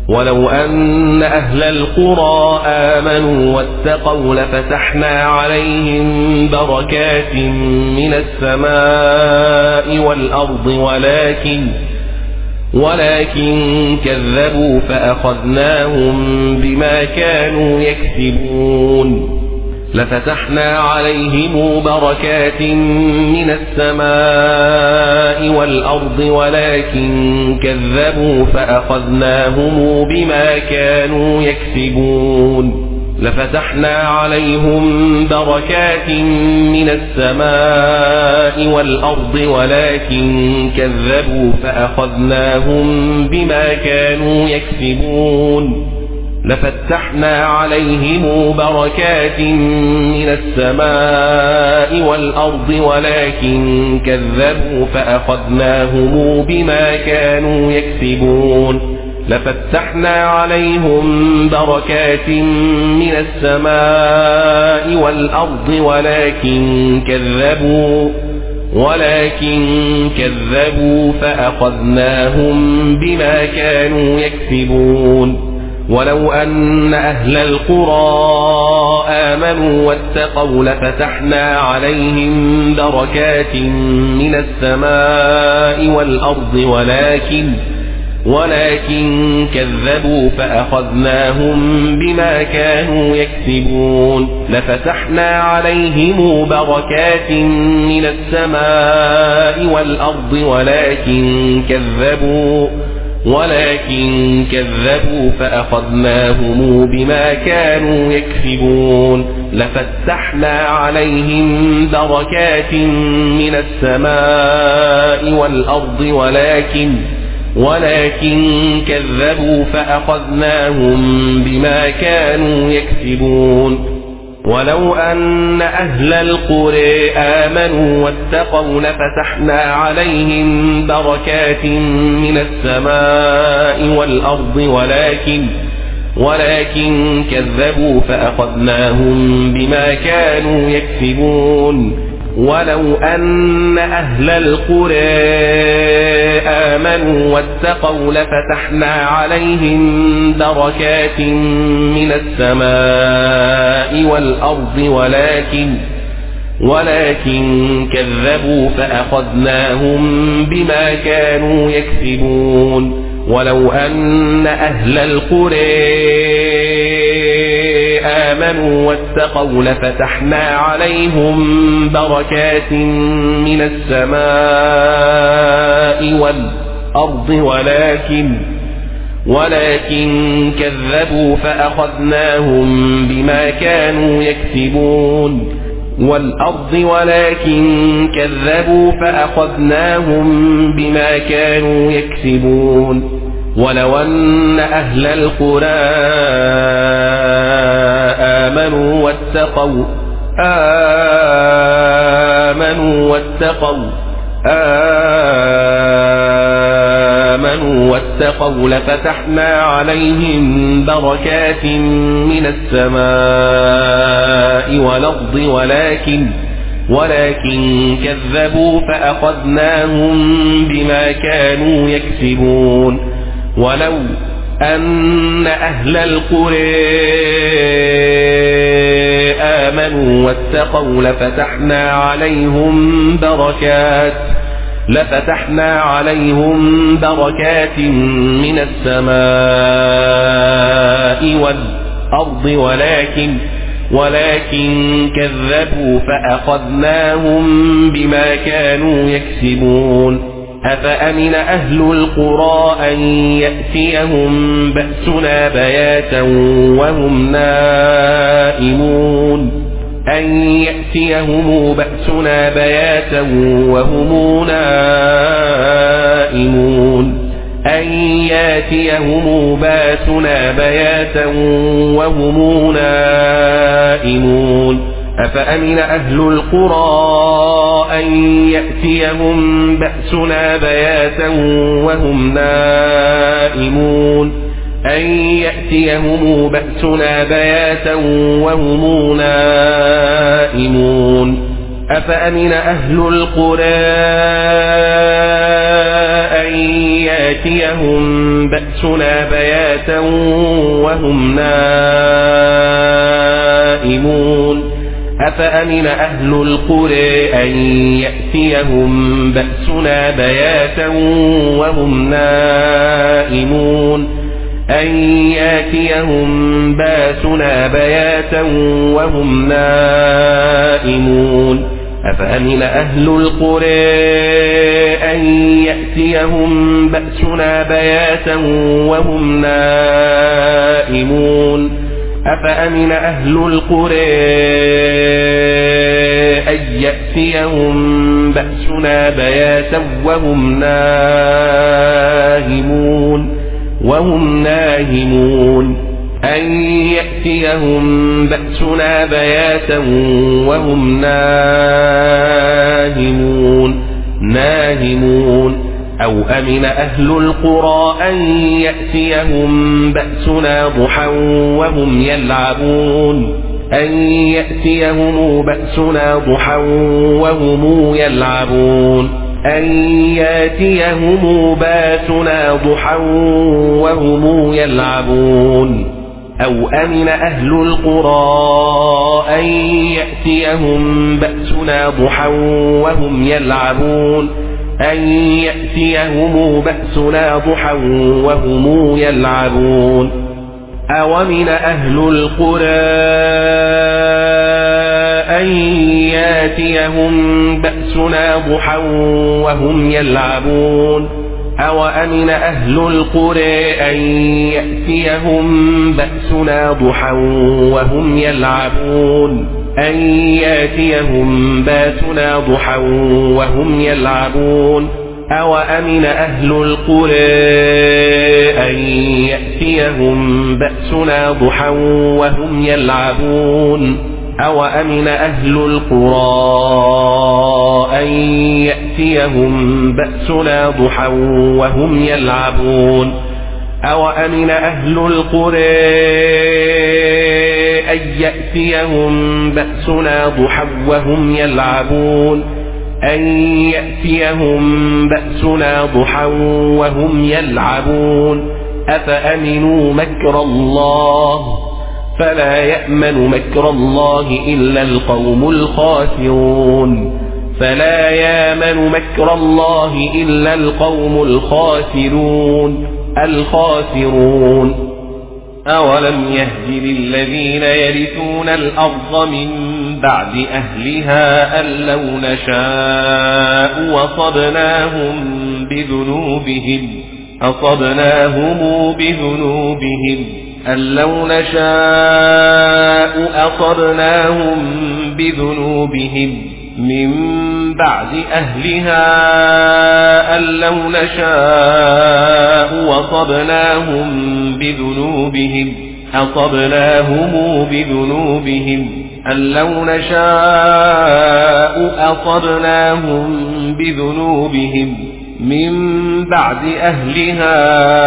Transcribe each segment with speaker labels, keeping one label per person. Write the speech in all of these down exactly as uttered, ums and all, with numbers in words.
Speaker 1: ولو أن أهل القرى آمنوا واتقوا لفتحنا عليهم بركات من السماء والأرض ولكن ولكن كذبوا فأخذناهم بما كانوا يكسبون لفتحنا عليهم بركات من السماء والأرض ولكن كذبوا فأخذناهم بما كانوا يكسبون لفتحنا عليهم بركات من السماء والأرض ولكن كذبوا فأخذناهم بما كانوا يكسبون لفتحنا عليهم بركات من السماء والأرض ولكن كذبوا فأخذناهم بما كانوا يكسبون لفتحنا عليهم بركات من السماء والأرض ولكن كذبوا ولكن كذبوا فأخذناهم بما كانوا يكسبون ولو أن أهل القرى آمنوا واتقوا لفتحنا عليهم بركات من السماء والأرض ولكن ولكن كذبوا فأخذناهم بما كانوا يكسبون لفتحنا عليهم بركات من السماء والأرض ولكن كذبوا ولكن كذبوا فأخذناهم بما كانوا يكسبون لفتحنا عليهم بركات من السماء والأرض ولكن ولكن كذبوا فأخذناهم بما كانوا يكسبون ولو أن أهل القرى آمنوا واتقوا لفتحنا عليهم بركات من السماء والأرض ولكن ولكن كذبوا فأخذناهم بما كانوا يكسبون ولو أن أهل القرى آمنوا واتقوا لفتحنا عليهم بركات من السماء والأرض ولكن ولكن كذبوا فأخذناهم بما كانوا يكسبون ولو أن أهل القرى آمنوا واتقوا لفتحنا عليهم بركات من السماء والأرض ولكن ولكن كذبوا فأخذناهم بما كانوا يكسبون والأرض ولكن كذبوا فأخذناهم بما كانوا يكسبون ولو أن أهل القرى آمنوا واتقوا آمنوا واتقوا آمنوا واتقوا لفتحنا عليهم بركات من السماء والأرض ولكن ولكن كذبوا فأخذناهم بما كانوا يكسبون ولو أن أهل القرى آمنوا واتقوا لفتحنا عليهم بركات لفتحنا عليهم بركات من السماء والأرض ولكن ولكن كذبوا فأخذناهم بما كانوا يكسبون أفأمن أهل القرى أن يأتيهم بأسنا بياتا وهم نائمون أن يأتيهم بأسنا بياتا وهم نائمون أن يأتيهم بأسنا بياتا وهم نائمون أفأمن أهل القرى أن يأتيهم بأسنا بياتا وهم نائمون أن يأتيهم بأسنا بياتا وهم نائمون أفأمن أهل القرى أن يأتيهم بأسنا بياتا وهم نائمون أفأمن أهل القرى أن يأتيهم بأسنا بياتا وهم نائمون أن يأتيهم بأسنا بياتا وهم نائمون أفأمن أهل القرى أن يأتيهم بأسنا بياتا وهم نائمون أفأمن أهل القرى أن يأتيهم بأسنا بياتا وهم نائمون وهم ناهمون أن يأتيهم بأسنا بياتا وهم ناهمون ناهمون أو أمن أهل القرى أن يأتيهم بأسنا ضحى وهم يلعبون أن يأتيهم بأسنا ضحى وهم يلعبون أن يأتيهم بأسنا ضحى وهم يلعبون أو أمن أهل القرى أن يأتيهم بأسنا ضحى وهم يلعبون أن يأتيهم بأسنا ضحى وهم يلعبون أومن أهل القرى أن يأتيهم بأسنا ضحى وهم يلعبون أوأمن أهل القرى أن يأتيهم بأسنا ضحى وهم يلعبون أن يأتيهم بأسنا ضحى وهم يلعبون أوأمن أهل القرى أن يأتيهم بأسنا ضحى وهم يلعبون أوأمن أهل القرى أن يأتيهم بأسنا ضحى وهم يلعبون أوأمن أهل القرى أن يأتيهم بأسنا ضحى وهم يلعبون أن يأتيهم بأسنا ضحى وهم يلعبون أفأمنوا مكر الله فلا يأمن مكر الله إلا القوم الخاسرون فلا يأمن مكر الله إلا القوم الخاسرون الخاسرون أولم يهد للذين يرثون الأرض من بعد أهلها أن لو نشاء وصبناهم بذنوبهم أصبناهم بذنوبهم أن لو نشاء أصبناهم بذنوبهم من بعد أهلها أن لو نشاء وصبناهم بذنوبهم أصبناهم بذنوبهم أن لو نشاء أصبناهم بذنوبهم من بعد أهلها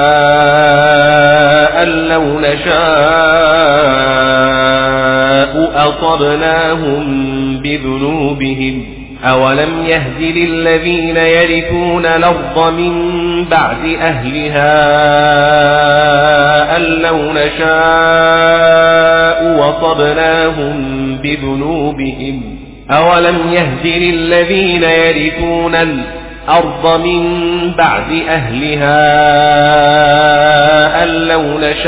Speaker 1: أن لو نشاء أصبناهم بذنوبهم أولم يهد للذين يرثون الأرض من بعد أهلها أن لو نشاء وصبناهم بذنوبهم أولم يهد للذين يرثون الأرض من بعد أهلها أن لو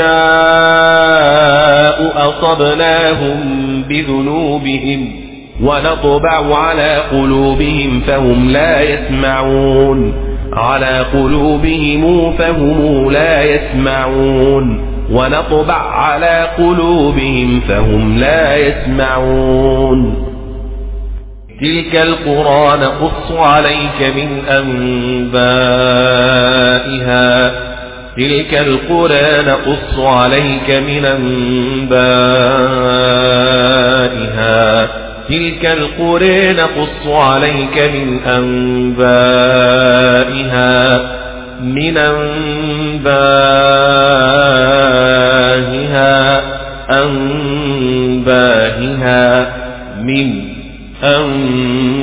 Speaker 1: نشاء أصبناهم بذنوبهم ونطبع على قلوبهم فهم لا يسمعون على قلوبهم فهم لا يسمعون ونطبع على قلوبهم فهم لا يسمعون تلك القرى نقص عليك من أنبائها تلك القرى نقص عليك من أنبائها تلك القرى نقص عليك من أنبائها من أنبائها أنبائها من أنبائها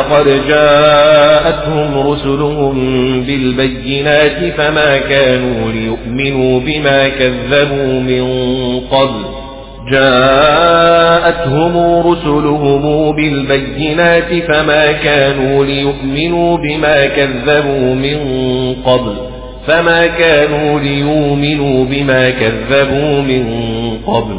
Speaker 1: ولقد جاءتهم رسلهم بالبينات فما كانوا ليؤمنوا بما كذبوا من قبل جاءتهم رسلهم بالبينات فما كانوا ليؤمنوا بما كذبوا من قبل فما كانوا ليؤمنوا بما كذبوا من قبل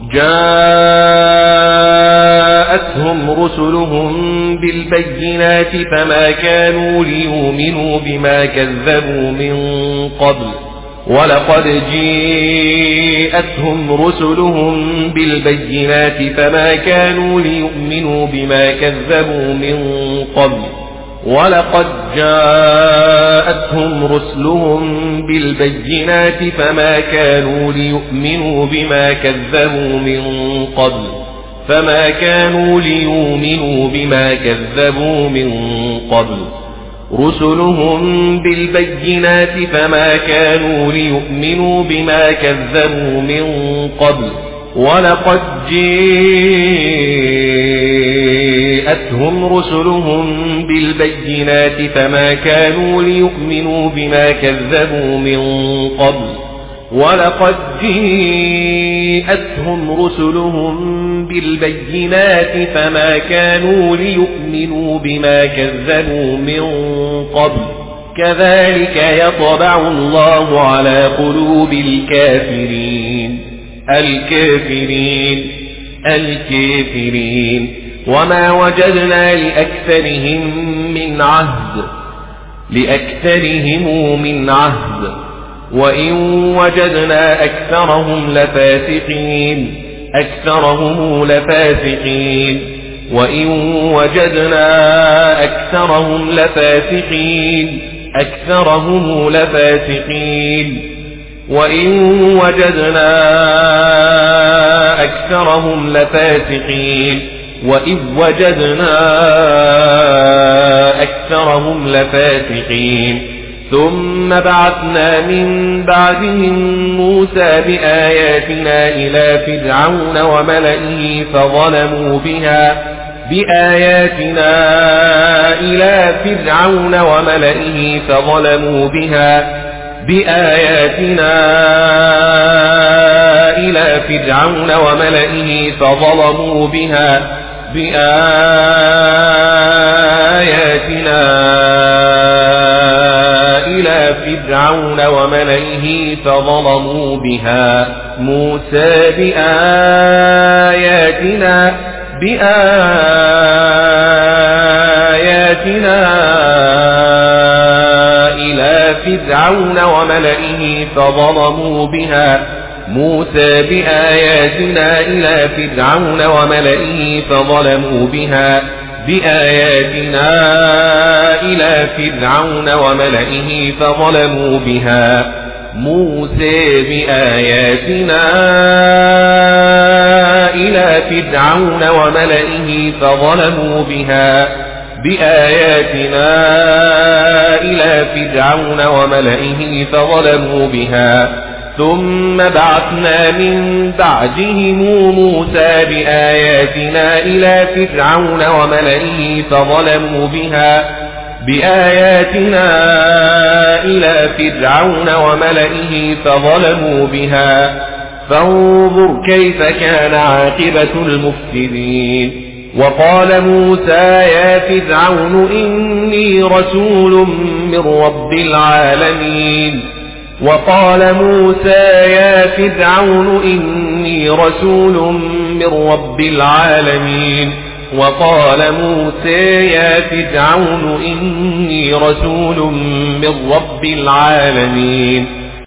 Speaker 1: جاءتهم رسلهم بالبينات فما كانوا ليؤمنوا بما كذبوا من قبل ولقد جاءتهم رسلهم بالبينات فما كانوا ليؤمنوا بما كذبوا من قبل ولقد جاءتهم رسلهم بالبينات فما كانوا ليؤمنوا بما كذبوا من قبل فما كانوا ليؤمنوا بما كذبوا من قبل رسلهم بالبينات فما كانوا ليؤمنوا بما كذبوا من قبل ولقد جاءتهم رسلهم بالبينات فما كانوا ليؤمنوا بما كذبوا من قبل ولقد جاءتهم رسلهم بالبينات فما كانوا ليؤمنوا بما كذبوا من قبل كذلك يطبع الله على قلوب الكافرين الكافرين الكافرين وما وجدنا لأكثرهم من عهد لأكثرهم من عهد وإن وجدنا أكثرهم لفاسقين أكثرهم لفاسقين وإن وجدنا أكثرهم لفاسقين أكثرهم لفاسقين وإن وجدنا أكثرهم لفاسقين وإذ وجدنا أكثرهم لفاسقين ثم بعثنا من بعدهم موسى بآياتنا إلى فرعون وملئه فظلموا بها بآياتنا إلى فرعون وملئه فظلموا بها بآياتنا إلى فرعون وملئه فظلموا بها بآياتنا إلى فرعون وملئه فظلموا بها موسى بآياتنا بآياتنا إلى فرعون وملئه فظلموا بها موسى بآياتنا إلى فرعون وملئه فظلموا بها بآياتنا إلى فرعون وملئه فظلموا بها موسى بآياتنا إلى فرعون وملئه فظلموا بها بآياتنا إلى فرعون وملئه فظلموا بها ثم بعثنا من بعدهم موسى بآياتنا إلى فرعون وملئه فظلموا بها بآياتنا إلى فرعون وملئه فظلموا بها فانظر كيف كان عاقبة المفسدين وقال موسى يا فرعون إني رسول من رب العالمين وقال موسى يا فرعون إني رسول من رب العالمين وقال موسى يا فرعون إني رسول من رب العالمين